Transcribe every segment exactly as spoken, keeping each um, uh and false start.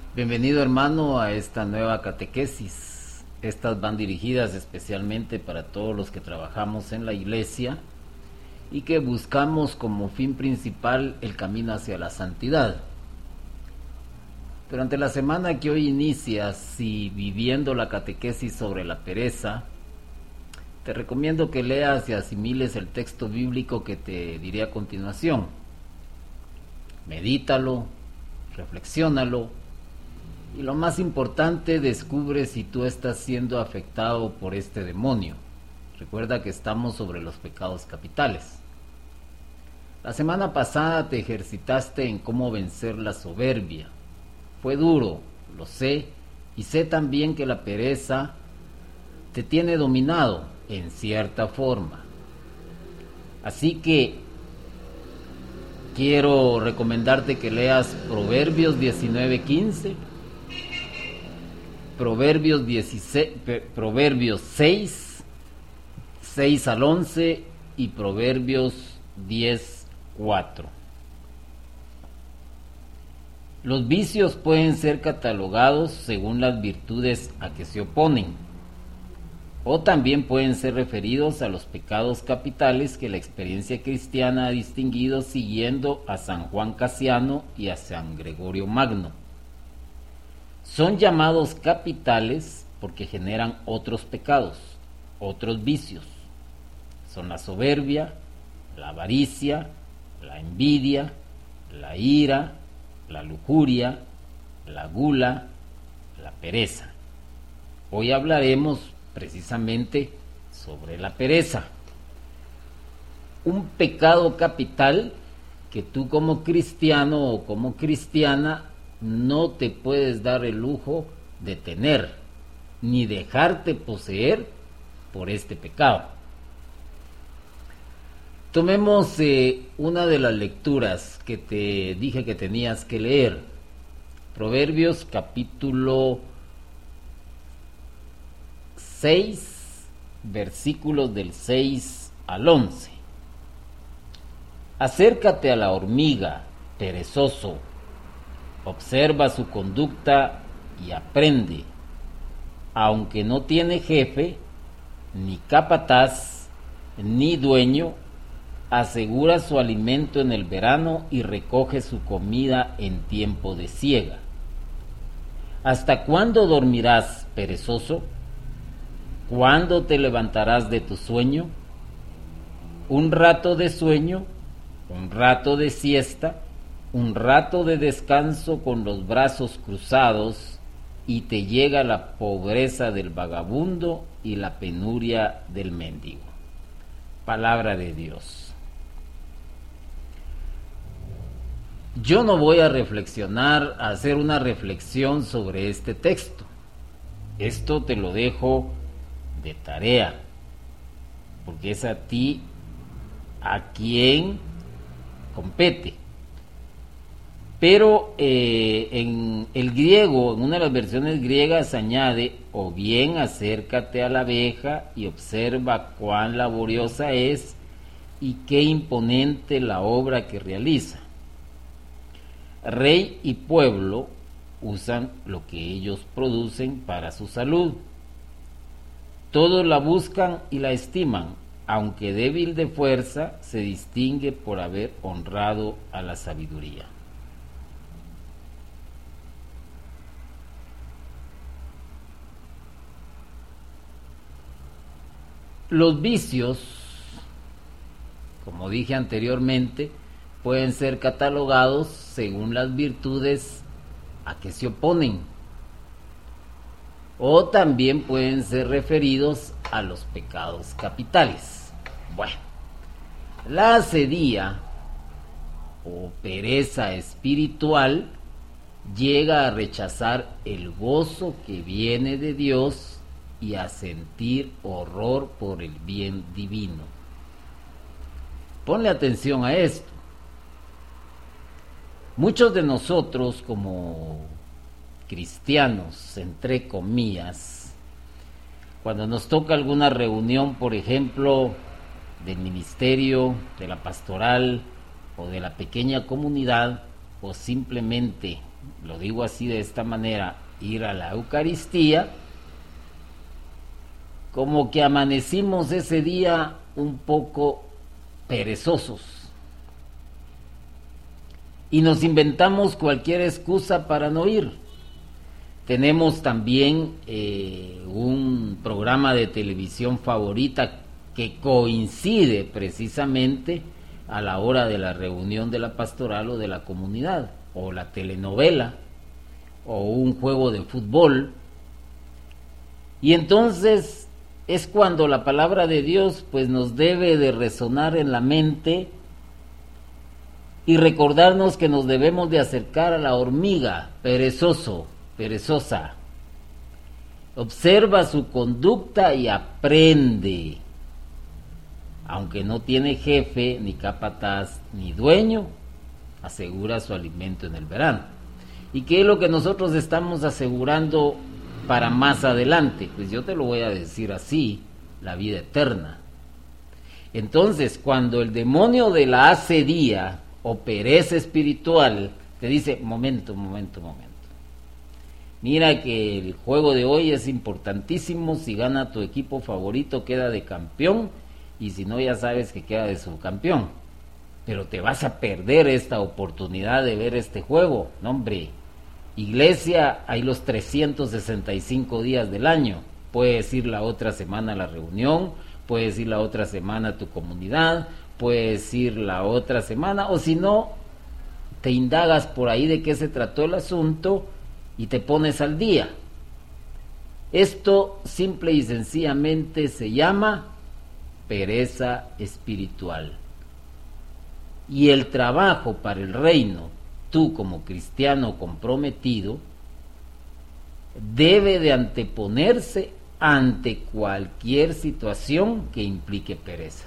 Bienvenido, hermano, a esta nueva catequesis. Estas van dirigidas especialmente para todos los que trabajamos en la iglesia y que buscamos como fin principal el camino hacia la santidad. Durante la semana que hoy inicias y viviendo la catequesis sobre la pereza, te recomiendo que leas y asimiles el texto bíblico que te diré a continuación. Medítalo, reflexiónalo y, lo más importante, descubre si tú estás siendo afectado por este demonio. Recuerda que estamos sobre los pecados capitales. La semana pasada te ejercitaste en cómo vencer la soberbia. Fue duro, lo sé, y sé también que la pereza te tiene dominado en cierta forma. Así que quiero recomendarte que leas Proverbios diecinueve quince, Proverbios dieciséis, Proverbios seis, seis al once y Proverbios diez cuatro. Los vicios pueden ser catalogados según las virtudes a que se oponen, o también pueden ser referidos a los pecados capitales que la experiencia cristiana ha distinguido siguiendo a San Juan Casiano y a San Gregorio Magno. Son llamados capitales porque generan otros pecados, otros vicios. Son la soberbia, la avaricia, la envidia, la ira, la lujuria, la gula, la pereza. Hoy hablaremos precisamente sobre la pereza. Un pecado capital que tú como cristiano o como cristiana no te puedes dar el lujo de tener, ni dejarte poseer por este pecado. Tomemos eh, una de las lecturas que te dije que tenías que leer. Proverbios capítulo seis, versículos del seis al once. Acércate a la hormiga, perezoso, observa su conducta y aprende. Aunque no tiene jefe, ni capataz, ni dueño, asegura su alimento en el verano y recoge su comida en tiempo de siega. ¿Hasta cuándo dormirás, perezoso? ¿Cuándo te levantarás de tu sueño? Un rato de sueño, un rato de siesta, un rato de descanso con los brazos cruzados, y te llega la pobreza del vagabundo y la penuria del mendigo. Palabra de Dios. Yo no voy a reflexionar, a hacer una reflexión sobre este texto. Esto te lo dejo de tarea, porque es a ti a quien compete. Pero eh, en el griego, en una de las versiones griegas, añade: o bien acércate a la abeja y observa cuán laboriosa es y qué imponente la obra que realiza. Rey y pueblo usan lo que ellos producen para su salud. Todos la buscan y la estiman, aunque débil de fuerza, se distingue por haber honrado a la sabiduría. Los vicios, como dije anteriormente, pueden ser catalogados según las virtudes a que se oponen, o también pueden ser referidos a los pecados capitales. Bueno, la asedía o pereza espiritual llega a rechazar el gozo que viene de Dios y a sentir horror por el bien divino. Ponle atención a esto. Muchos de nosotros, como cristianos, entre comillas, cuando nos toca alguna reunión, por ejemplo, del ministerio, de la pastoral o de la pequeña comunidad, o simplemente, lo digo así de esta manera, ir a la Eucaristía, como que amanecimos ese día un poco perezosos y nos inventamos cualquier excusa para no ir. Tenemos también eh, un programa de televisión favorita que coincide precisamente a la hora de la reunión de la pastoral o de la comunidad, o la telenovela, o un juego de fútbol. Y entonces es cuando la palabra de Dios pues nos debe de resonar en la mente y recordarnos que nos debemos de acercar a la hormiga, perezoso, perezosa. Observa su conducta y aprende. Aunque no tiene jefe, ni capataz, ni dueño, asegura su alimento en el verano. ¿Y qué es lo que nosotros estamos asegurando para más adelante? Pues yo te lo voy a decir así, la vida eterna. Entonces, cuando el demonio de la asedía o pereza espiritual te dice, momento, momento, momento, mira que el juego de hoy es importantísimo, si gana tu equipo favorito queda de campeón, y si no ya sabes que queda de subcampeón, pero te vas a perder esta oportunidad de ver este juego. No, hombre, iglesia hay los trescientos sesenta y cinco días del año, puedes ir la otra semana a la reunión, puedes ir la otra semana a tu comunidad, puedes ir la otra semana, o si no, te indagas por ahí de qué se trató el asunto y te pones al día. Esto simple y sencillamente se llama pereza espiritual. Y el trabajo para el reino, tú como cristiano comprometido, debe de anteponerse ante cualquier situación que implique pereza.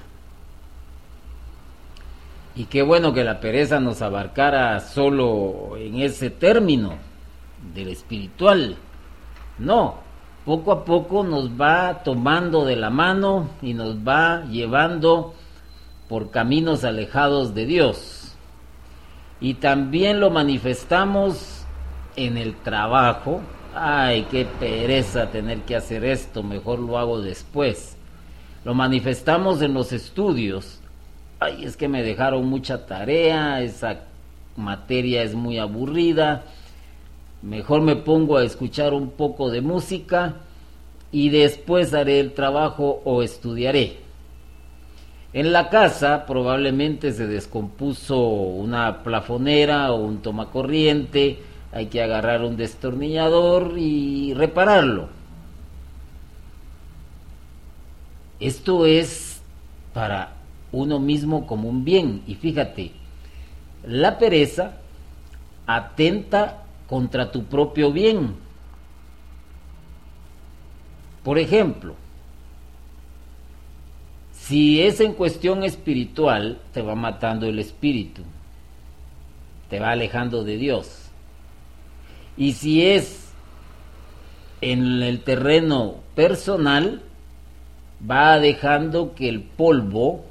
Y qué bueno que la pereza nos abarcara solo en ese término del espiritual. No, poco a poco nos va tomando de la mano y nos va llevando por caminos alejados de Dios. Y también lo manifestamos en el trabajo. Ay, qué pereza tener que hacer esto, mejor lo hago después. Lo manifestamos en los estudios. Ay, es que me dejaron mucha tarea, esa materia es muy aburrida, mejor me pongo a escuchar un poco de música y después haré el trabajo o estudiaré. En la casa probablemente se descompuso una plafonera o un tomacorriente, hay que agarrar un destornillador y repararlo. Esto es para uno mismo como un bien. Y fíjate, la pereza atenta contra tu propio bien. Por ejemplo, si es en cuestión espiritual, te va matando el espíritu, te va alejando de Dios. Y si es en el terreno personal, va dejando que el polvo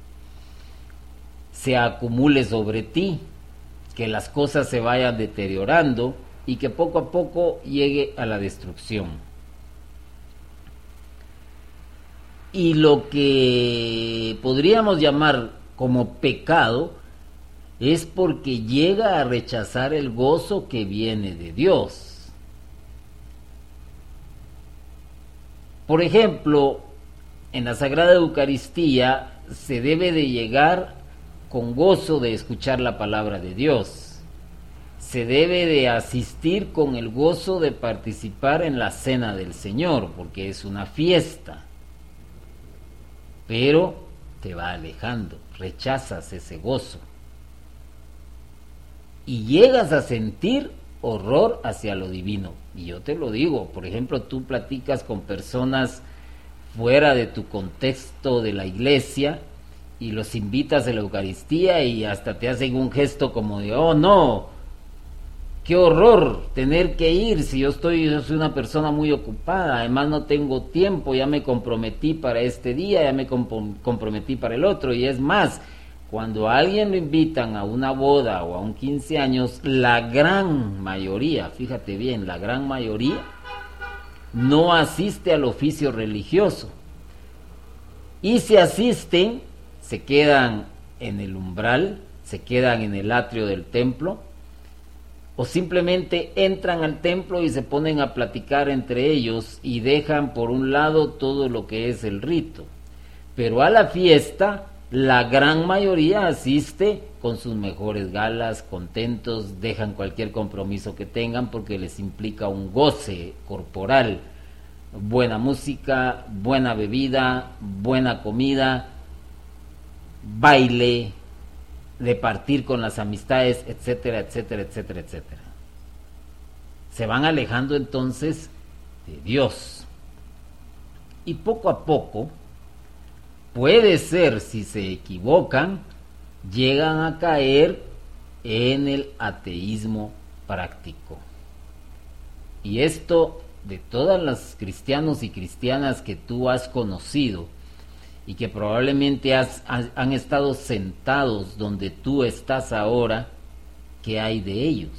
se acumule sobre ti, que las cosas se vayan deteriorando y que poco a poco llegue a la destrucción. Y lo que podríamos llamar como pecado es porque llega a rechazar el gozo que viene de Dios. Por ejemplo, en la Sagrada Eucaristía se debe de llegar con gozo de escuchar la palabra de Dios. Se debe de asistir con el gozo de participar en la cena del Señor, porque es una fiesta. Pero te va alejando, rechazas ese gozo. Y llegas a sentir horror hacia lo divino. Y yo te lo digo, por ejemplo, tú platicas con personas fuera de tu contexto de la iglesia y los invitas a la Eucaristía y hasta te hacen un gesto como de, oh no, qué horror tener que ir si yo estoy, yo soy una persona muy ocupada, además no tengo tiempo, ya me comprometí para este día, ya me comprometí para el otro, y es más, Cuando a alguien lo invitan a una boda o a un quince años, la gran mayoría, fíjate bien, la gran mayoría no asiste al oficio religioso. Y si asisten, se quedan en el umbral, se quedan en el atrio del templo, o simplemente entran al templo y se ponen a platicar entre ellos y dejan por un lado todo lo que es el rito. Pero a la fiesta, la gran mayoría asiste con sus mejores galas, contentos, dejan cualquier compromiso que tengan porque les implica un goce corporal, buena música, buena bebida, buena comida, baile, de partir con las amistades, etcétera, etcétera, etcétera, etcétera. Se van alejando entonces de Dios. Y poco a poco, puede ser, si se equivocan, llegan a caer en el ateísmo práctico. Y esto, de todas las cristianos y cristianas que tú has conocido y que probablemente has, has, han estado sentados donde tú estás ahora, ¿qué hay de ellos?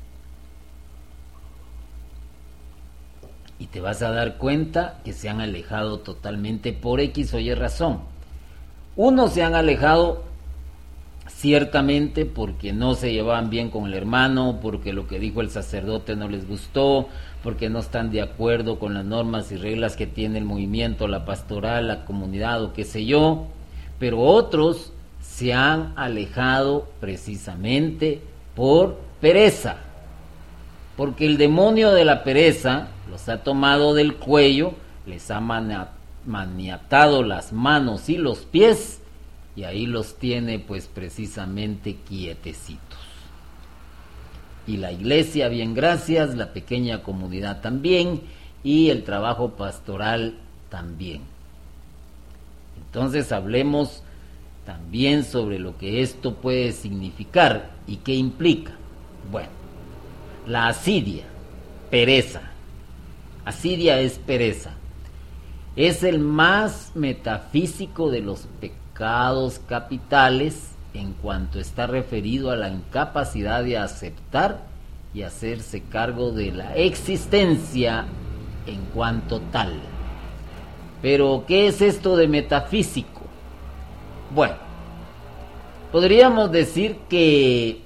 Y te vas a dar cuenta que se han alejado totalmente por X o Y razón. Unos se han alejado ciertamente porque no se llevaban bien con el hermano, porque lo que dijo el sacerdote no les gustó, porque no están de acuerdo con las normas y reglas que tiene el movimiento, la pastoral, la comunidad o qué sé yo. Pero otros se han alejado precisamente por pereza, porque el demonio de la pereza los ha tomado del cuello, les ha maniatado las manos y los pies, y ahí los tiene pues precisamente quietecitos. Y la iglesia, bien gracias, la pequeña comunidad también, y el trabajo pastoral también. Entonces hablemos también sobre lo que esto puede significar y qué implica. Bueno, la asidia, pereza. Asidia es pereza. Es el más metafísico de los pecados capitales en cuanto está referido a la incapacidad de aceptar y hacerse cargo de la existencia en cuanto tal. Pero, ¿qué es esto de metafísico? Bueno, podríamos decir que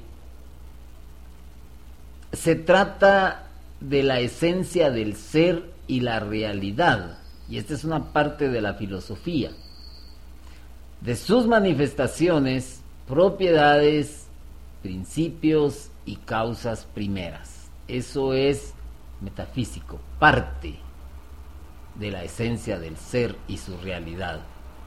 se trata de la esencia del ser y la realidad, y esta es una parte de la filosofía, de sus manifestaciones, propiedades, principios y causas primeras. Eso es metafísico, parte de la esencia del ser y su realidad.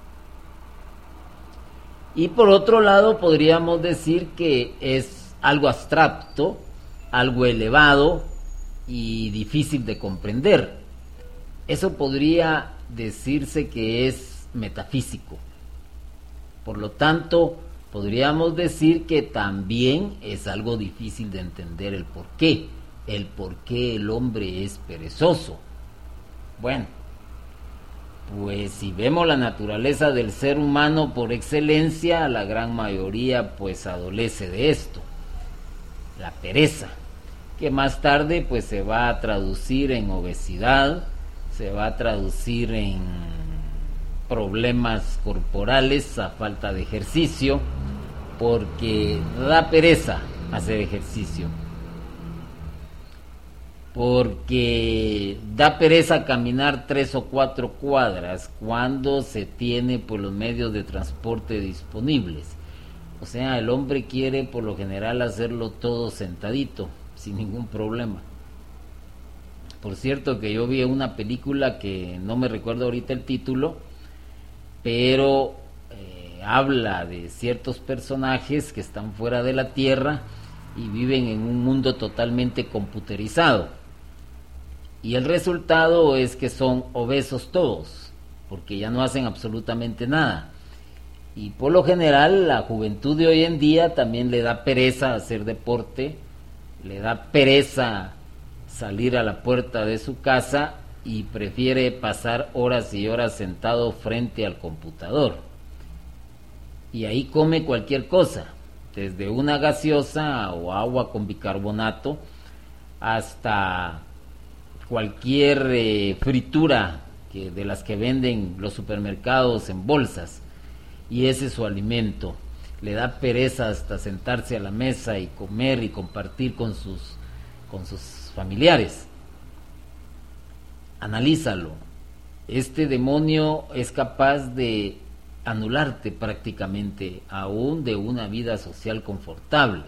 Y por otro lado podríamos decir que es algo abstracto, algo elevado y difícil de comprender. Eso podría decirse que es metafísico. Por lo tanto, podríamos decir que también es algo difícil de entender el por qué, el por qué el hombre es perezoso. Bueno, pues si vemos la naturaleza del ser humano por excelencia, la gran mayoría pues adolece de esto, la pereza, que más tarde pues se va a traducir en obesidad, se va a traducir en problemas corporales a falta de ejercicio, porque da pereza hacer ejercicio, porque da pereza caminar tres o cuatro cuadras cuando se tiene pues los medios de transporte disponibles. O sea, el hombre quiere por lo general hacerlo todo sentadito, sin ningún problema. Por cierto que yo vi una película que no me recuerdo ahorita el título, pero eh, habla de ciertos personajes que están fuera de la Tierra y viven en un mundo totalmente computerizado. Y el resultado es que son obesos todos, porque ya no hacen absolutamente nada. Y por lo general la juventud de hoy en día también le da pereza hacer deporte, le da pereza salir a la puerta de su casa y prefiere pasar horas y horas sentado frente al computador. y ahí come cualquier cosa, desde una gaseosa o agua con bicarbonato hasta cualquier eh, fritura que, de las que venden los supermercados en bolsas, y ese es su alimento. Le da pereza hasta sentarse a la mesa y comer y compartir con sus, con sus familiares. Analízalo. Este demonio es capaz de anularte prácticamente aún de una vida social confortable.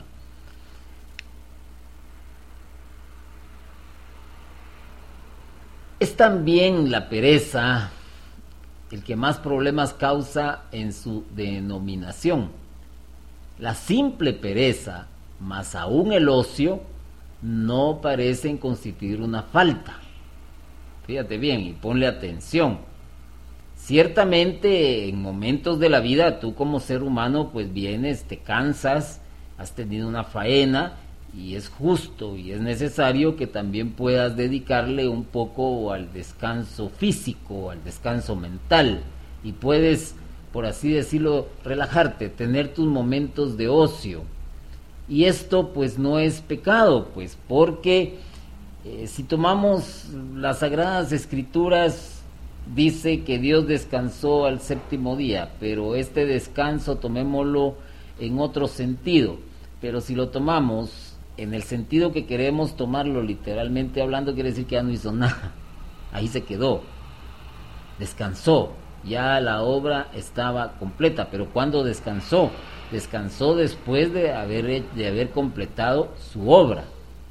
Es también la pereza el que más problemas causa en su denominación. La simple pereza, más aún el ocio, no parecen constituir una falta. Fíjate bien y ponle atención. Ciertamente en momentos de la vida tú como ser humano pues vienes, te cansas, has tenido una faena y es justo y es necesario que también puedas dedicarle un poco al descanso físico, al descanso mental, y puedes, por así decirlo, relajarte, tener tus momentos de ocio. Y esto pues no es pecado, pues porque eh, si tomamos las Sagradas Escrituras, dice que Dios descansó al séptimo día, pero este descanso tomémoslo en otro sentido. Pero si lo tomamos en el sentido que queremos tomarlo literalmente hablando, quiere decir que ya no hizo nada, ahí se quedó, descansó, ya la obra estaba completa. Pero ¿cuándo descansó? Descansó después de haber, de haber completado su obra.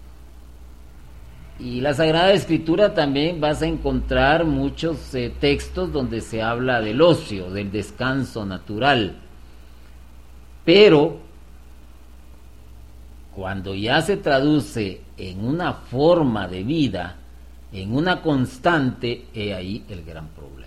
Y la Sagrada Escritura también vas a encontrar muchos eh, textos donde se habla del ocio, del descanso natural. Pero cuando ya se traduce en una forma de vida, en una constante, he ahí el gran problema.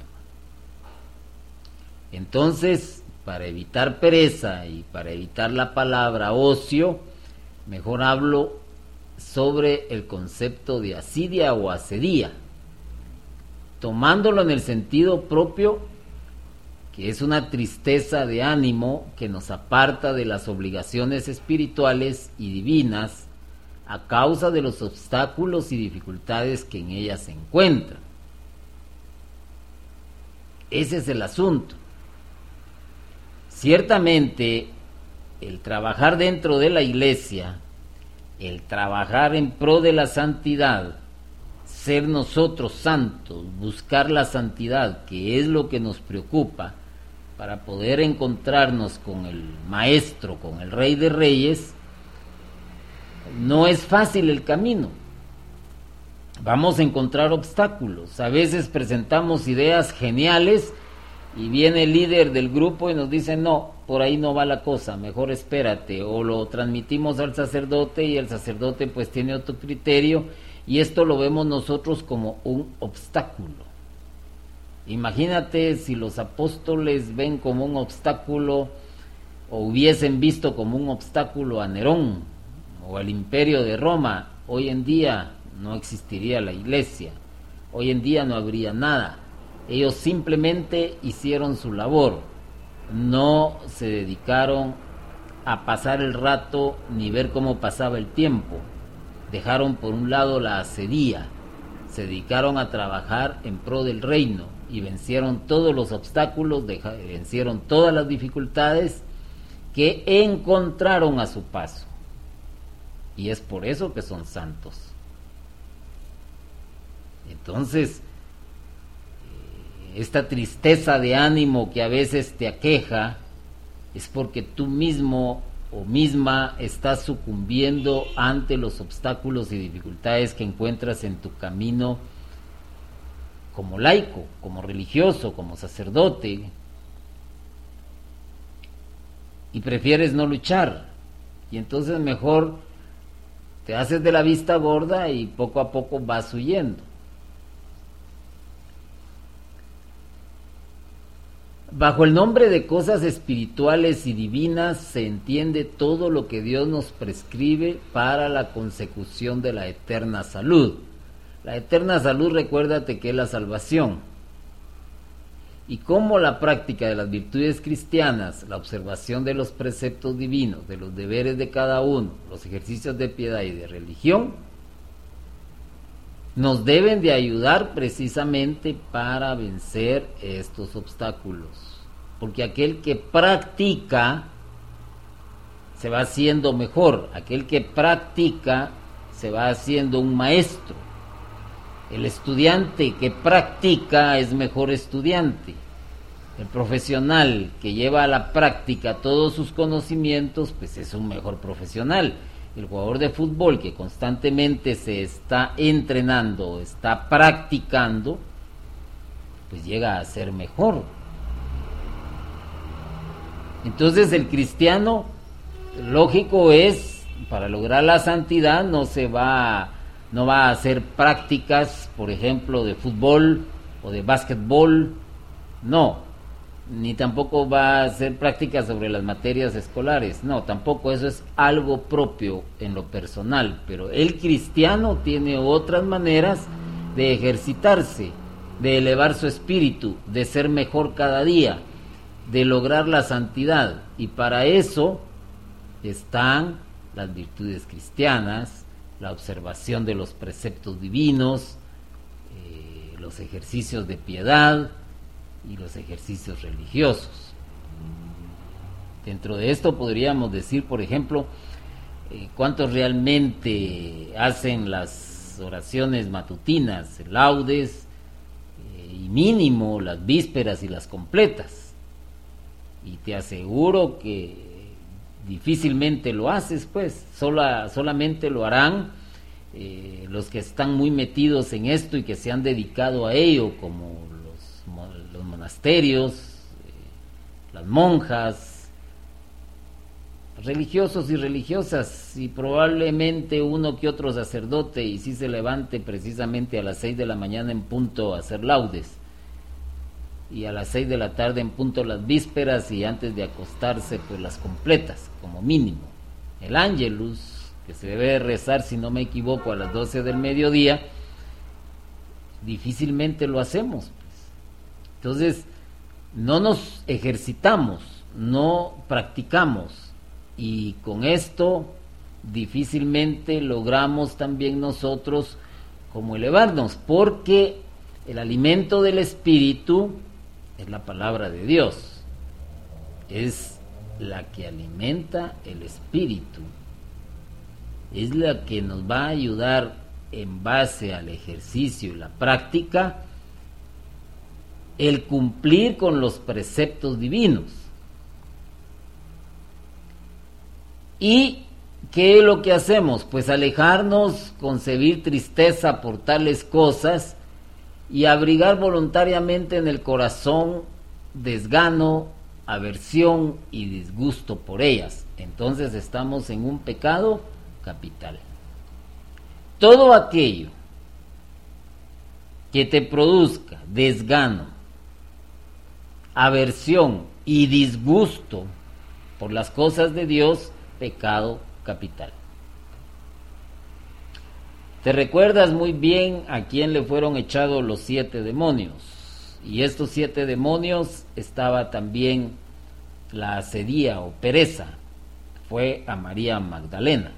Entonces, para evitar pereza y para evitar la palabra ocio, mejor hablo sobre el concepto de asidia o asedía, tomándolo en el sentido propio, que es una tristeza de ánimo que nos aparta de las obligaciones espirituales y divinas a causa de los obstáculos y dificultades que en ellas se encuentran. Ese es el asunto. Ciertamente, el trabajar dentro de la iglesia, el trabajar en pro de la santidad, ser nosotros santos, buscar la santidad, que es lo que nos preocupa, para poder encontrarnos con el Maestro, con el Rey de Reyes, no es fácil el camino. Vamos a encontrar obstáculos. A veces presentamos ideas geniales y viene el líder del grupo y nos dice, no, por ahí no va la cosa, mejor espérate. O lo transmitimos al sacerdote y el sacerdote pues tiene otro criterio, y esto lo vemos nosotros como un obstáculo. Imagínate si los apóstoles ven como un obstáculo, o hubiesen visto como un obstáculo a Nerón o al imperio de Roma, hoy en día no existiría la iglesia, hoy en día no habría nada. Ellos simplemente hicieron su labor, no se dedicaron a pasar el rato ni ver cómo pasaba el tiempo, dejaron por un lado la asedía, se dedicaron a trabajar en pro del reino y vencieron todos los obstáculos, deja, vencieron todas las dificultades que encontraron a su paso, y es por eso que son santos. Entonces, esta tristeza de ánimo que a veces te aqueja es porque tú mismo o misma estás sucumbiendo ante los obstáculos y dificultades que encuentras en tu camino como laico, como religioso, como sacerdote, y prefieres no luchar, y entonces mejor te haces de la vista gorda y poco a poco vas huyendo. Bajo el nombre de cosas espirituales y divinas se entiende todo lo que Dios nos prescribe para la consecución de la eterna salud. La eterna salud, recuérdate que es la salvación. y cómo la práctica de las virtudes cristianas, la observación de los preceptos divinos, de los deberes de cada uno, los ejercicios de piedad y de religión, nos deben de ayudar precisamente para vencer estos obstáculos. Porque aquel que practica se va haciendo mejor, aquel que practica se va haciendo un maestro. El estudiante que practica es mejor estudiante. El profesional que lleva a la práctica todos sus conocimientos, pues es un mejor profesional. El jugador de fútbol que constantemente se está entrenando, está practicando, pues llega a ser mejor. Entonces el cristiano, lógico es, para lograr la santidad no se va, no va a hacer prácticas, por ejemplo, de fútbol o de básquetbol, no. Ni tampoco va a hacer prácticas sobre las materias escolares, no, tampoco, eso es algo propio en lo personal, pero el cristiano tiene otras maneras de ejercitarse, de elevar su espíritu, de ser mejor cada día, de lograr la santidad, y para eso están las virtudes cristianas, la observación de los preceptos divinos, eh, los ejercicios de piedad y los ejercicios religiosos. Dentro de esto podríamos decir, por ejemplo, eh, cuántos realmente hacen las oraciones matutinas, laudes, eh, y mínimo las vísperas y las completas. Y te aseguro que difícilmente lo haces, pues, sola, solamente lo harán eh, los que están muy metidos en esto y que se han dedicado a ello, como los, los monasterios, eh, las monjas, religiosos y religiosas, y probablemente uno que otro sacerdote, y si se levante precisamente a las seis de la mañana en punto a hacer laudes, y a las seis de la tarde en punto las vísperas, y antes de acostarse pues las completas, como mínimo. El Ángelus, que se debe rezar, si no me equivoco, a las doce del mediodía, difícilmente lo hacemos, pues. Entonces, no nos ejercitamos, no practicamos, y con esto difícilmente logramos también nosotros como elevarnos, porque el alimento del espíritu es la palabra de Dios, es la que alimenta el espíritu, es la que nos va a ayudar en base al ejercicio y la práctica, el cumplir con los preceptos divinos. ¿Y qué es lo que hacemos? Pues alejarnos, concebir tristeza por tales cosas y abrigar voluntariamente en el corazón desgano, aversión y disgusto por ellas. Entonces estamos en un pecado capital. Todo aquello que te produzca desgano, aversión y disgusto por las cosas de Dios, pecado capital. Te recuerdas muy bien a quién le fueron echados los siete demonios, y estos siete demonios estaba también la asedía o pereza, fue a María Magdalena.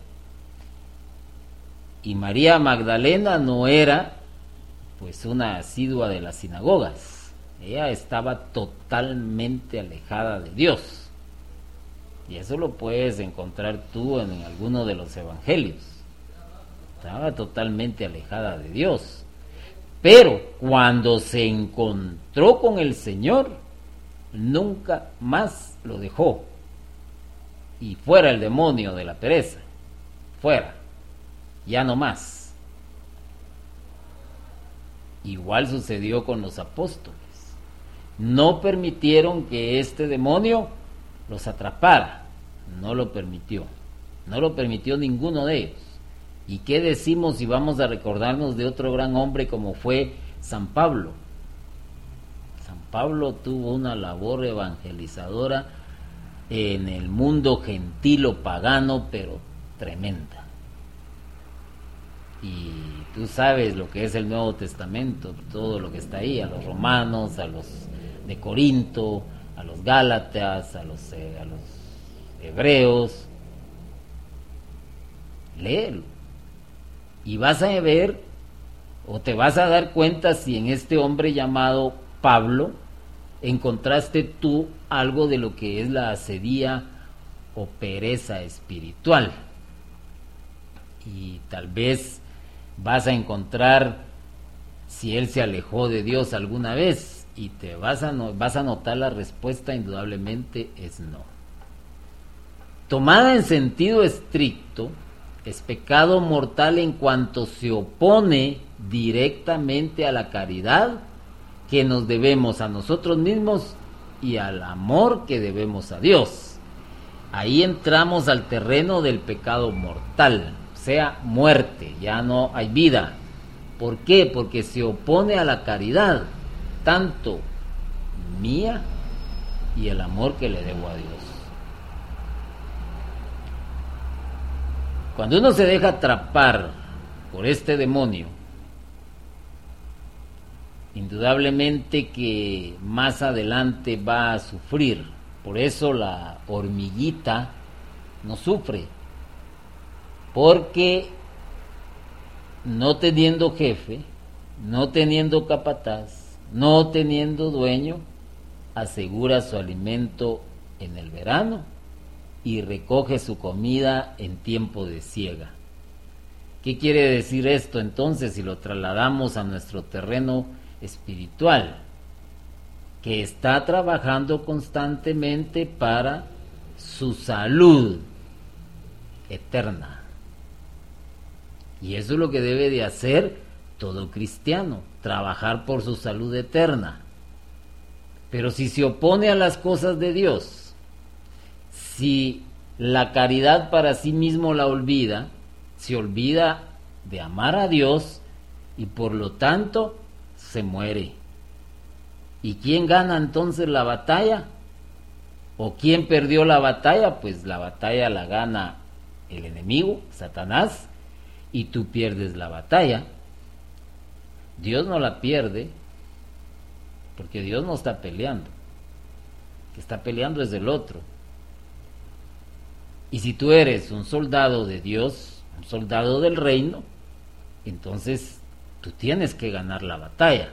Y María Magdalena no era pues una asidua de las sinagogas, ella estaba totalmente alejada de Dios, y eso lo puedes encontrar tú en alguno de los evangelios. Estaba totalmente alejada de Dios, pero cuando se encontró con el Señor, nunca más lo dejó, y fuera el demonio de la pereza, fuera, ya no más. Igual sucedió con los apóstoles, no permitieron que este demonio los atrapara, no lo permitió, no lo permitió ninguno de ellos. ¿Y qué decimos si vamos a recordarnos de otro gran hombre como fue San Pablo? San Pablo tuvo una labor evangelizadora en el mundo gentil o pagano, pero tremenda. Y tú sabes lo que es el Nuevo Testamento, todo lo que está ahí, a los romanos, a los de Corinto, a los Gálatas, a los, eh, a los hebreos. Léelo. Y vas a ver, o te vas a dar cuenta si en este hombre llamado Pablo encontraste tú algo de lo que es la asedía o pereza espiritual. Y tal vez vas a encontrar si él se alejó de Dios alguna vez, y te vas a, no, vas a notar la respuesta indudablemente es no. Tomada en sentido estricto, es pecado mortal en cuanto se opone directamente a la caridad que nos debemos a nosotros mismos y al amor que debemos a Dios. Ahí entramos al terreno del pecado mortal, o sea, muerte, ya no hay vida. ¿Por qué? Porque se opone a la caridad, tanto mía y el amor que le debo a Dios. Cuando uno se deja atrapar por este demonio, indudablemente que más adelante va a sufrir. Por eso la hormiguita no sufre, porque no teniendo jefe, no teniendo capataz, no teniendo dueño, asegura su alimento en el verano y recoge su comida en tiempo de siega. ¿Qué quiere decir esto entonces si lo trasladamos a nuestro terreno espiritual? Que está trabajando constantemente para su salud eterna. Y eso es lo que debe de hacer todo cristiano, trabajar por su salud eterna. Pero si se opone a las cosas de Dios, si la caridad para sí mismo la olvida, se olvida de amar a Dios y por lo tanto se muere. ¿Y quién gana entonces la batalla? ¿O quién perdió la batalla? Pues la batalla la gana el enemigo, Satanás, y tú pierdes la batalla. Dios no la pierde, porque Dios no está peleando. El que está peleando es el otro. Y si tú eres un soldado de Dios, un soldado del reino, entonces tú tienes que ganar la batalla.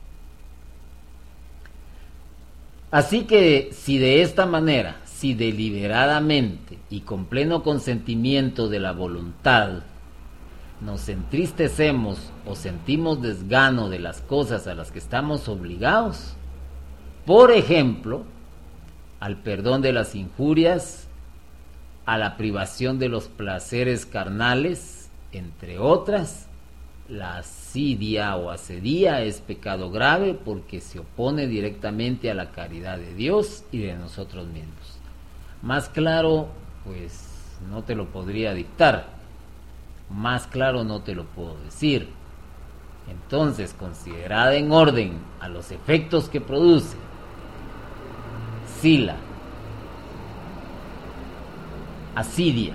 Así que si de esta manera, si deliberadamente y con pleno consentimiento de la voluntad nos entristecemos o sentimos desgano de las cosas a las que estamos obligados, por ejemplo, al perdón de las injurias, a la privación de los placeres carnales, entre otras, la asidia o asedía es pecado grave porque se opone directamente a la caridad de Dios y de nosotros mismos. Más claro, pues no te lo podría dictar, más claro no te lo puedo decir. Entonces, considerada en orden a los efectos que produce sila, asidia,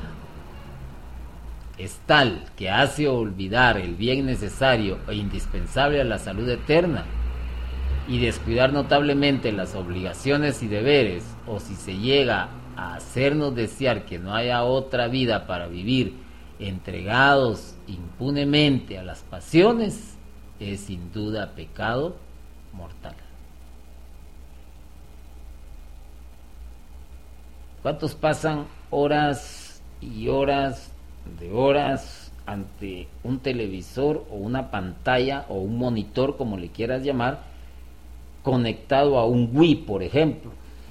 es tal que hace olvidar el bien necesario e indispensable a la salud eterna y descuidar notablemente las obligaciones y deberes, o si se llega a hacernos desear que no haya otra vida para vivir entregados impunemente a las pasiones, es sin duda pecado mortal. ¿Cuántos pasan horas y horas de horas ante un televisor o una pantalla o un monitor, como le quieras llamar, conectado a un Wii, por ejemplo,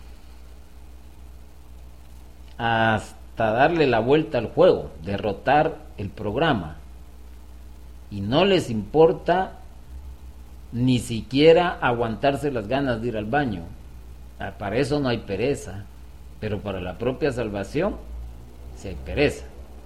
hasta darle la vuelta al juego, derrotar el programa, y no les importa ni siquiera aguantarse las ganas de ir al baño? Para eso no hay pereza, pero para la propia salvación sí hay pereza.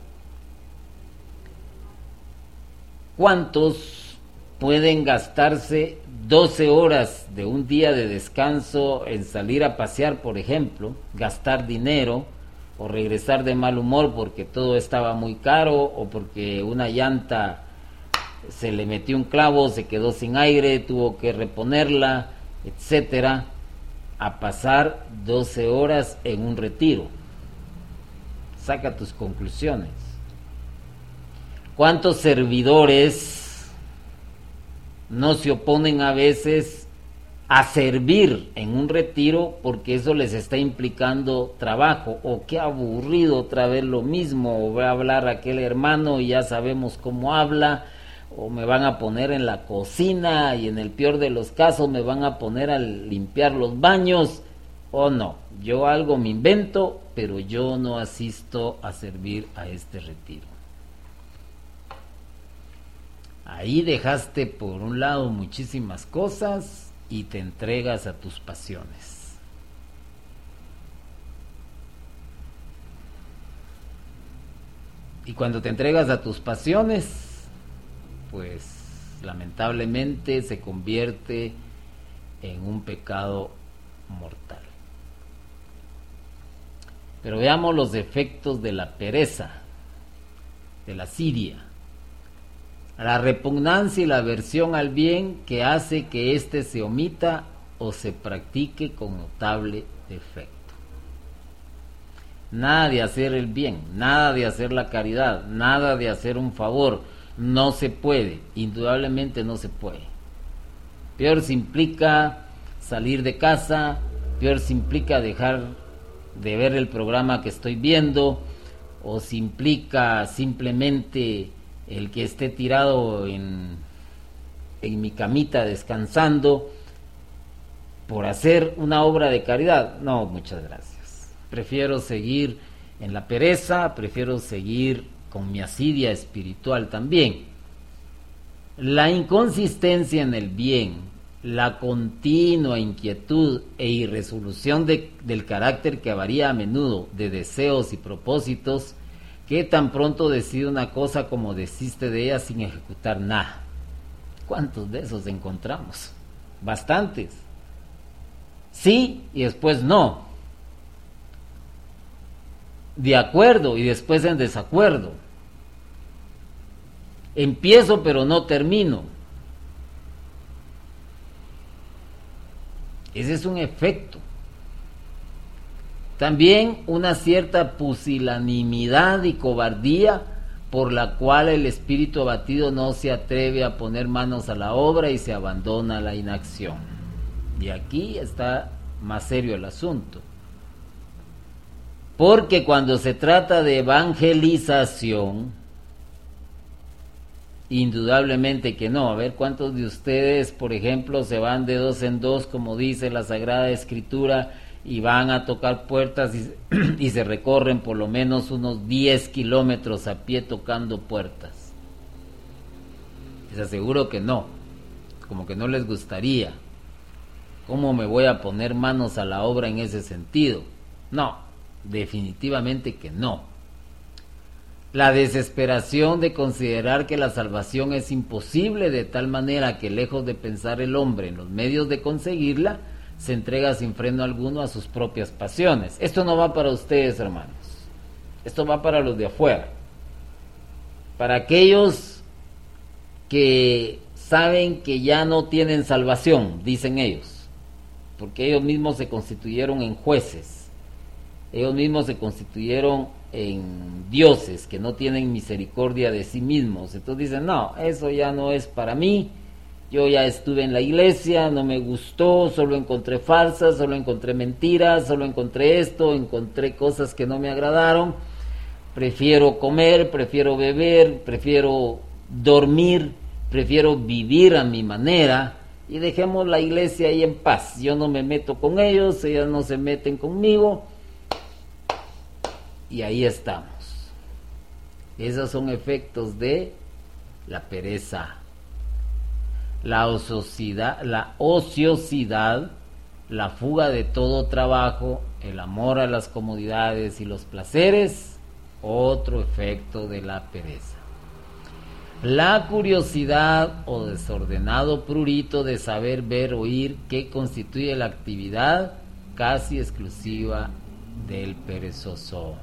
¿Cuántos pueden gastarse doce horas de un día de descanso en salir a pasear, por ejemplo, gastar dinero o regresar de mal humor porque todo estaba muy caro o porque una llanta se le metió un clavo, se quedó sin aire, tuvo que reponerla, etcétera, a pasar doce horas en un retiro? Saca tus conclusiones. ¿Cuántos servidores no se oponen a veces a servir en un retiro porque eso les está implicando trabajo? O qué aburrido otra vez lo mismo, o voy a hablar a aquel hermano y ya sabemos cómo habla, o me van a poner en la cocina y en el peor de los casos me van a poner a limpiar los baños. O no, yo algo me invento, pero yo no asisto a servir a este retiro. Ahí dejaste por un lado muchísimas cosas y te entregas a tus pasiones. Y cuando te entregas a tus pasiones, pues lamentablemente se convierte en un pecado mortal. Pero veamos los efectos de la pereza, de la asidia. La repugnancia y la aversión al bien que hace que éste se omita o se practique con notable defecto. Nada de hacer el bien, nada de hacer la caridad, nada de hacer un favor, no se puede, indudablemente no se puede. Peor se implica salir de casa, peor se implica dejar de ver el programa que estoy viendo, o se implica simplemente el que esté tirado en, en mi camita descansando por hacer una obra de caridad. No, muchas gracias. Prefiero seguir en la pereza, prefiero seguir con mi asidia espiritual también. La inconsistencia en el bien, la continua inquietud e irresolución de, del carácter que varía a menudo de deseos y propósitos, que tan pronto decide una cosa como desiste de ella sin ejecutar nada. ¿Cuántos de esos encontramos? Bastantes. Sí y después no. De acuerdo y después en desacuerdo. Empiezo pero no termino. Ese es un efecto. También una cierta pusilanimidad y cobardía por la cual el espíritu abatido no se atreve a poner manos a la obra y se abandona a la inacción. Y aquí está más serio el asunto. Porque cuando se trata de evangelización, indudablemente que no. A ver cuántos de ustedes, por ejemplo, se van de dos en dos, como dice la Sagrada Escritura, y van a tocar puertas y, y se recorren por lo menos unos diez kilómetros a pie tocando puertas. Les aseguro que no, como que no les gustaría. ¿Cómo me voy a poner manos a la obra en ese sentido? No, definitivamente que no. La desesperación de considerar que la salvación es imposible, de tal manera que lejos de pensar el hombre en los medios de conseguirla, se entrega sin freno alguno a sus propias pasiones. Esto no va para ustedes, hermanos. Esto va para los de afuera. Para aquellos que saben que ya no tienen salvación, dicen ellos, porque ellos mismos se constituyeron en jueces. Ellos mismos se constituyeron en dioses que no tienen misericordia de sí mismos. Entonces dicen, no, eso ya no es para mí. Yo ya estuve en la iglesia, no me gustó, solo encontré falsas, solo encontré mentiras, solo encontré esto, encontré cosas que no me agradaron. Prefiero comer, prefiero beber, prefiero dormir, prefiero vivir a mi manera y dejemos la iglesia ahí en paz. Yo no me meto con ellos, ellos no se meten conmigo. Y ahí estamos. Esos son efectos de la pereza, la ociosidad, la ociosidad, la fuga de todo trabajo, el amor a las comodidades y los placeres, otro efecto de la pereza. La curiosidad o desordenado prurito de saber, ver, oír, que constituye la actividad casi exclusiva del perezoso.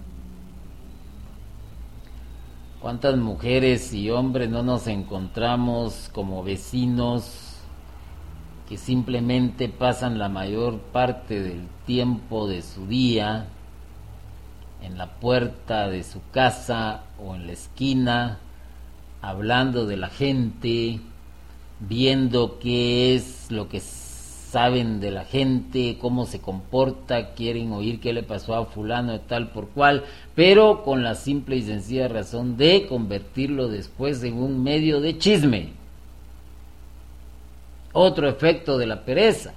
¿Cuántas mujeres y hombres no nos encontramos como vecinos que simplemente pasan la mayor parte del tiempo de su día en la puerta de su casa o en la esquina, hablando de la gente, viendo qué es lo que saben de la gente, cómo se comporta, quieren oír qué le pasó a fulano de tal por cual, pero con la simple y sencilla razón de convertirlo después en un medio de chisme. Otro efecto de la pereza.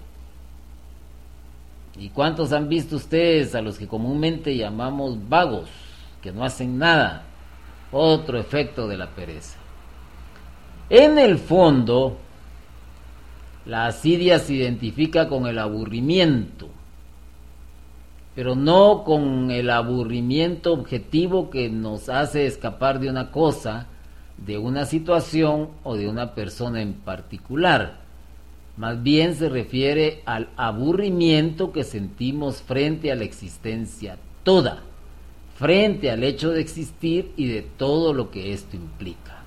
¿Y cuántos han visto ustedes a los que comúnmente llamamos vagos, que no hacen nada? Otro efecto de la pereza. En el fondo, la asidia se identifica con el aburrimiento, pero no con el aburrimiento objetivo que nos hace escapar de una cosa, de una situación o de una persona en particular. Más bien se refiere al aburrimiento que sentimos frente a la existencia toda, frente al hecho de existir y de todo lo que esto implica.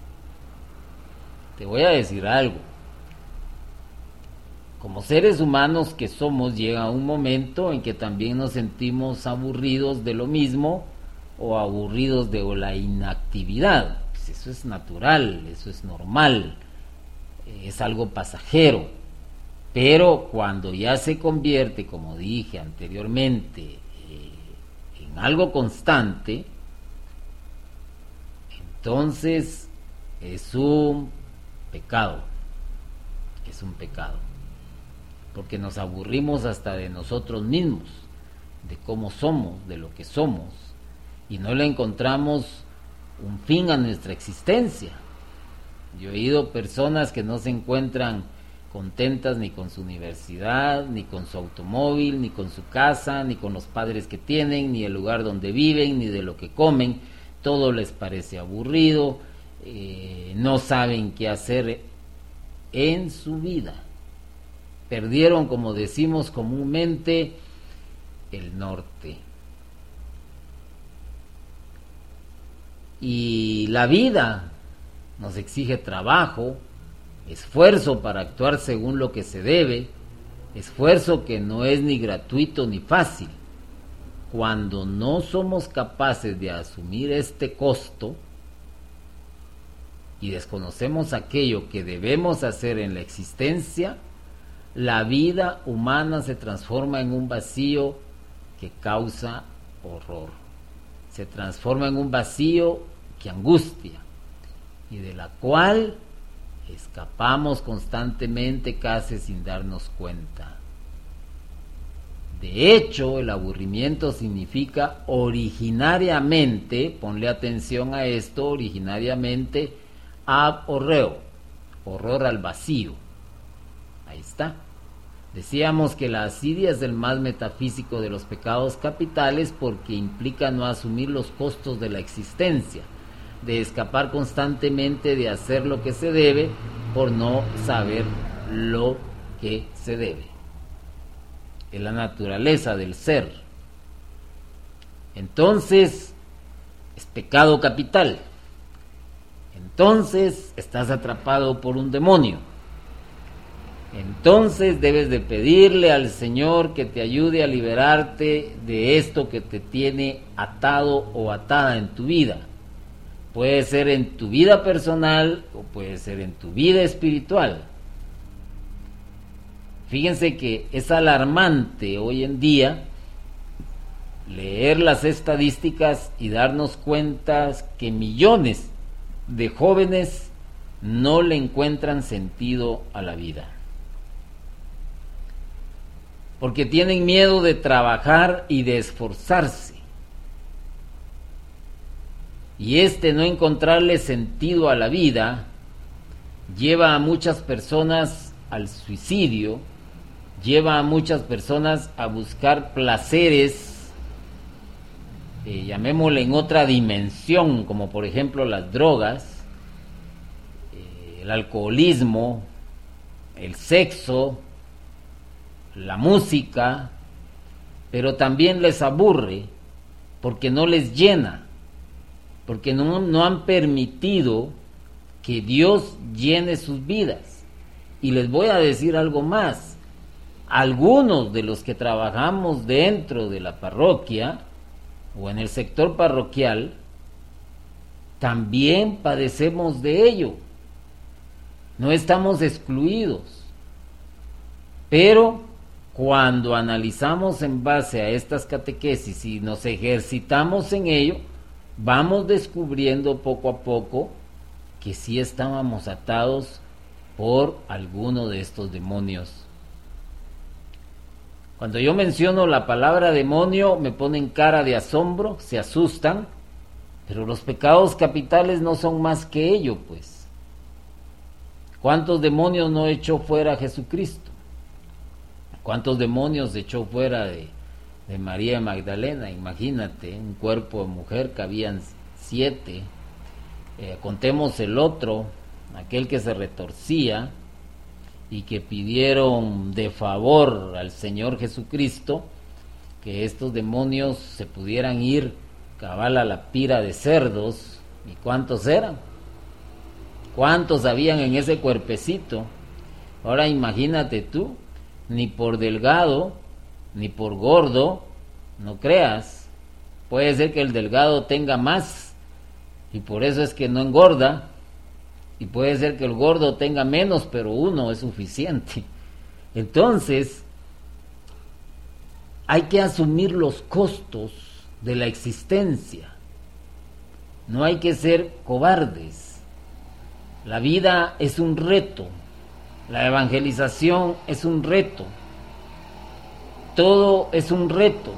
Te voy a decir algo. Como seres humanos que somos, llega un momento en que también nos sentimos aburridos de lo mismo o aburridos de la inactividad. Pues eso es natural, eso es normal, es algo pasajero. Pero cuando ya se convierte, como dije anteriormente, eh, en algo constante, entonces es un pecado, es un pecado. Porque nos aburrimos hasta de nosotros mismos, de cómo somos, de lo que somos, y no le encontramos un fin a nuestra existencia. Yo he oído personas que no se encuentran contentas ni con su universidad, ni con su automóvil, ni con su casa, ni con los padres que tienen, ni el lugar donde viven, ni de lo que comen. Todo les parece aburrido, eh, no saben qué hacer en su vida. Perdieron, como decimos comúnmente, el norte. Y la vida nos exige trabajo, esfuerzo para actuar según lo que se debe, esfuerzo que no es ni gratuito ni fácil. Cuando no somos capaces de asumir este costo y desconocemos aquello que debemos hacer en la existencia, la vida humana se transforma en un vacío que causa horror. Se transforma en un vacío que angustia y de la cual escapamos constantemente casi sin darnos cuenta. De hecho, el aburrimiento significa originariamente, ponle atención a esto, originariamente ab horreo, horror al vacío. Ahí está. Decíamos que la asidia es el más metafísico de los pecados capitales porque implica no asumir los costos de la existencia, de escapar constantemente de hacer lo que se debe por no saber lo que se debe. Es la naturaleza del ser. Entonces, es pecado capital. Entonces, estás atrapado por un demonio. Entonces debes de pedirle al Señor que te ayude a liberarte de esto que te tiene atado o atada en tu vida. Puede ser en tu vida personal o puede ser en tu vida espiritual. Fíjense que es alarmante hoy en día leer las estadísticas y darnos cuenta que millones de jóvenes no le encuentran sentido a la vida. Porque tienen miedo de trabajar y de esforzarse. Y este no encontrarle sentido a la vida lleva a muchas personas al suicidio, lleva a muchas personas a buscar placeres, eh, llamémosle en otra dimensión, como por ejemplo las drogas, eh, el alcoholismo, el sexo, la música, pero también les aburre porque no les llena, porque no, no han permitido que Dios llene sus vidas. Y les voy a decir algo más. Algunos de los que trabajamos dentro de la parroquia o en el sector parroquial también padecemos de ello. No estamos excluidos. Pero cuando analizamos en base a estas catequesis y nos ejercitamos en ello, vamos descubriendo poco a poco que sí estábamos atados por alguno de estos demonios. Cuando yo menciono la palabra demonio, me ponen cara de asombro, se asustan, pero los pecados capitales no son más que ello, pues. ¿Cuántos demonios no echó fuera Jesucristo? ¿Cuántos demonios echó fuera de, de María Magdalena? Imagínate, un cuerpo de mujer, cabían siete. Eh, contemos el otro, aquel que se retorcía y que pidieron de favor al Señor Jesucristo que estos demonios se pudieran ir cabal a la pira de cerdos. ¿Y cuántos eran? ¿Cuántos habían en ese cuerpecito? Ahora imagínate tú, ni por delgado, ni por gordo, no creas. Puede ser que el delgado tenga más, y por eso es que no engorda, y puede ser que el gordo tenga menos, pero uno es suficiente. Entonces, hay que asumir los costos de la existencia. No hay que ser cobardes. La vida es un reto. La evangelización es un reto. Todo es un reto.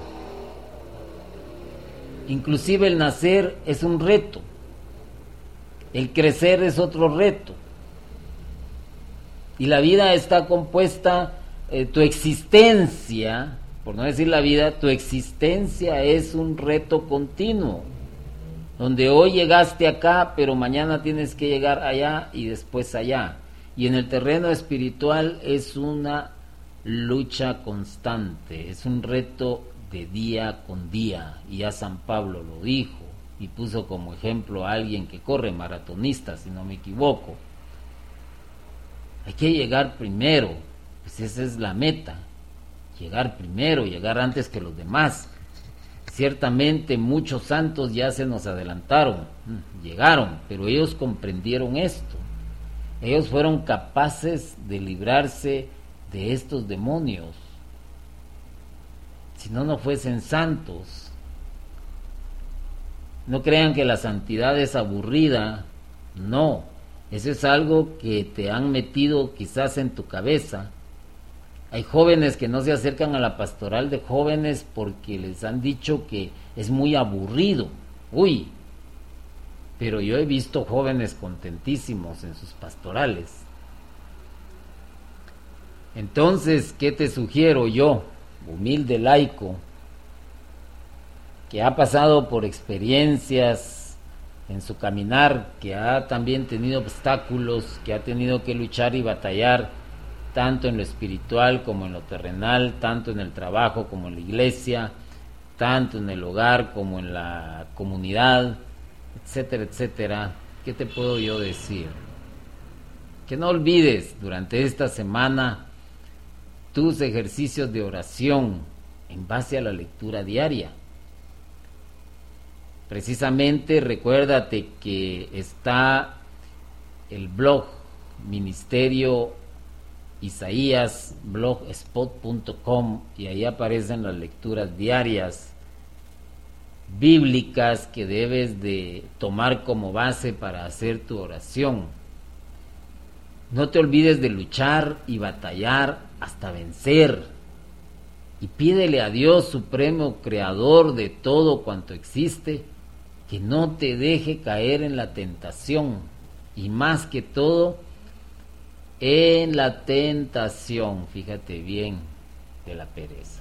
Inclusive el nacer es un reto. El crecer es otro reto. Y la vida está compuesta, eh, tu existencia, por no decir la vida, tu existencia es un reto continuo. Donde hoy llegaste acá, pero mañana tienes que llegar allá y después allá. Y en el terreno espiritual es una lucha constante, es un reto de día con día. Y ya San Pablo lo dijo y puso como ejemplo a alguien que corre, maratonista, si no me equivoco. Hay que llegar primero, pues esa es la meta, llegar primero, llegar antes que los demás. Ciertamente muchos santos ya se nos adelantaron, llegaron, pero ellos comprendieron esto. Ellos fueron capaces de librarse de estos demonios. Si no, no fuesen santos. No crean que la santidad es aburrida. No, eso es algo que te han metido quizás en tu cabeza. Hay jóvenes que no se acercan a la pastoral de jóvenes porque les han dicho que es muy aburrido. Uy, pero yo he visto jóvenes contentísimos en sus pastorales. Entonces, ¿qué te sugiero yo, humilde laico, que ha pasado por experiencias en su caminar, que ha también tenido obstáculos, que ha tenido que luchar y batallar, tanto en lo espiritual como en lo terrenal, tanto en el trabajo como en la iglesia, tanto en el hogar como en la comunidad, etcétera, etcétera? ¿Qué te puedo yo decir? Que no olvides durante esta semana tus ejercicios de oración en base a la lectura diaria. Precisamente recuérdate que está el blog Ministerio Isaías, blogspot punto com, y ahí aparecen las lecturas diarias bíblicas que debes de tomar como base para hacer tu oración. No te olvides de luchar y batallar hasta vencer, y pídele a Dios supremo, creador de todo cuanto existe, que no te deje caer en la tentación, y más que todo en la tentación, fíjate bien, de la pereza.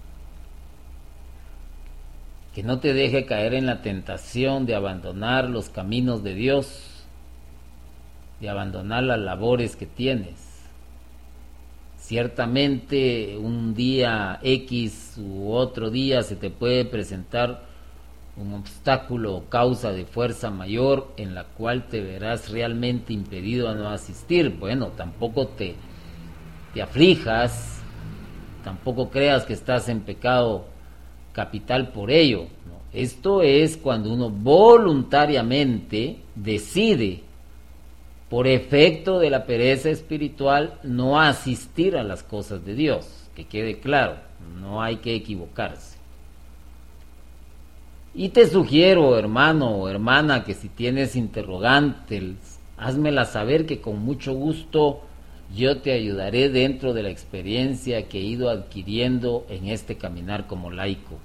Que no te deje caer en la tentación de abandonar los caminos de Dios, de abandonar las labores que tienes. Ciertamente un día X u otro día se te puede presentar un obstáculo o causa de fuerza mayor en la cual te verás realmente impedido a no asistir. Bueno, tampoco te, te aflijas, tampoco creas que estás en pecado capital por ello. No, esto es cuando uno voluntariamente decide, por efecto de la pereza espiritual, no asistir a las cosas de Dios. Que quede claro, no hay que equivocarse. Y te sugiero, hermano o hermana, que si tienes interrogantes, házmela saber, que con mucho gusto yo te ayudaré dentro de la experiencia que he ido adquiriendo en este caminar como laico.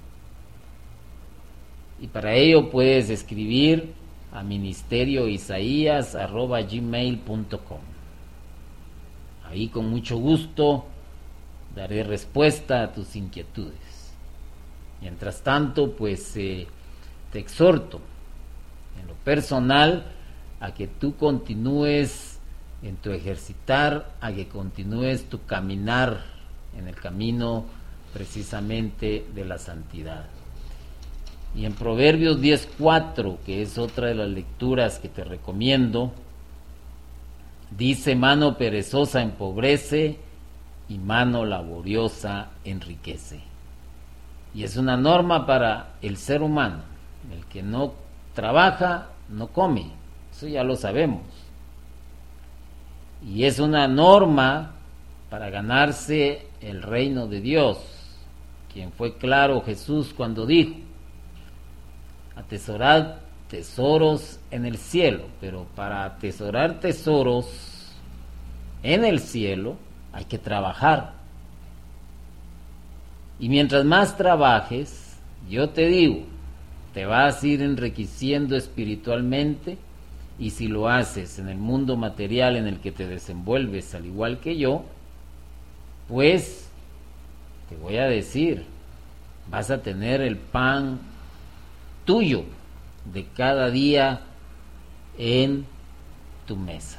Y para ello puedes escribir a ministerioisaías arroba gmail punto com. Ahí con mucho gusto daré respuesta a tus inquietudes. Mientras tanto, pues eh, te exhorto en lo personal a que tú continúes en tu ejercitar, a que continúes tu caminar en el camino precisamente de la santidad. Y en Proverbios diez cuatro, que es otra de las lecturas que te recomiendo, dice: mano perezosa empobrece y mano laboriosa enriquece. Y es una norma para el ser humano. El que no trabaja no come, eso ya lo sabemos. Y es una norma para ganarse el reino de Dios, quien fue claro Jesús cuando dijo: atesorad tesoros en el cielo. Pero para atesorar tesoros en el cielo hay que trabajar. Y mientras más trabajes, yo te digo, te vas a ir enriqueciendo espiritualmente. Y si lo haces en el mundo material en el que te desenvuelves, al igual que yo, pues te voy a decir, vas a tener el pan tuyo de cada día en tu mesa.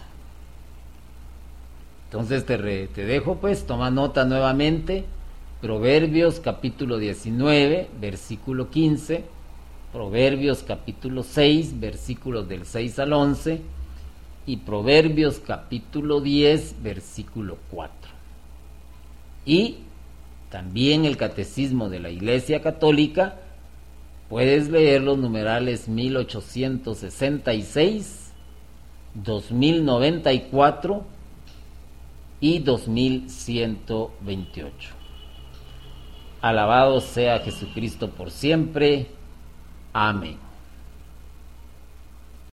Entonces te, re, te dejo, pues, toma nota nuevamente. Proverbios capítulo diecinueve, versículo quince. Proverbios capítulo seis, versículos del seis al once, y Proverbios capítulo diez, versículo cuatro. Y también el Catecismo de la Iglesia Católica, puedes leer los numerales mil ochocientos sesenta y seis, dos mil noventa y cuatro y dos mil ciento veintiocho. Alabado sea Jesucristo por siempre. Amén.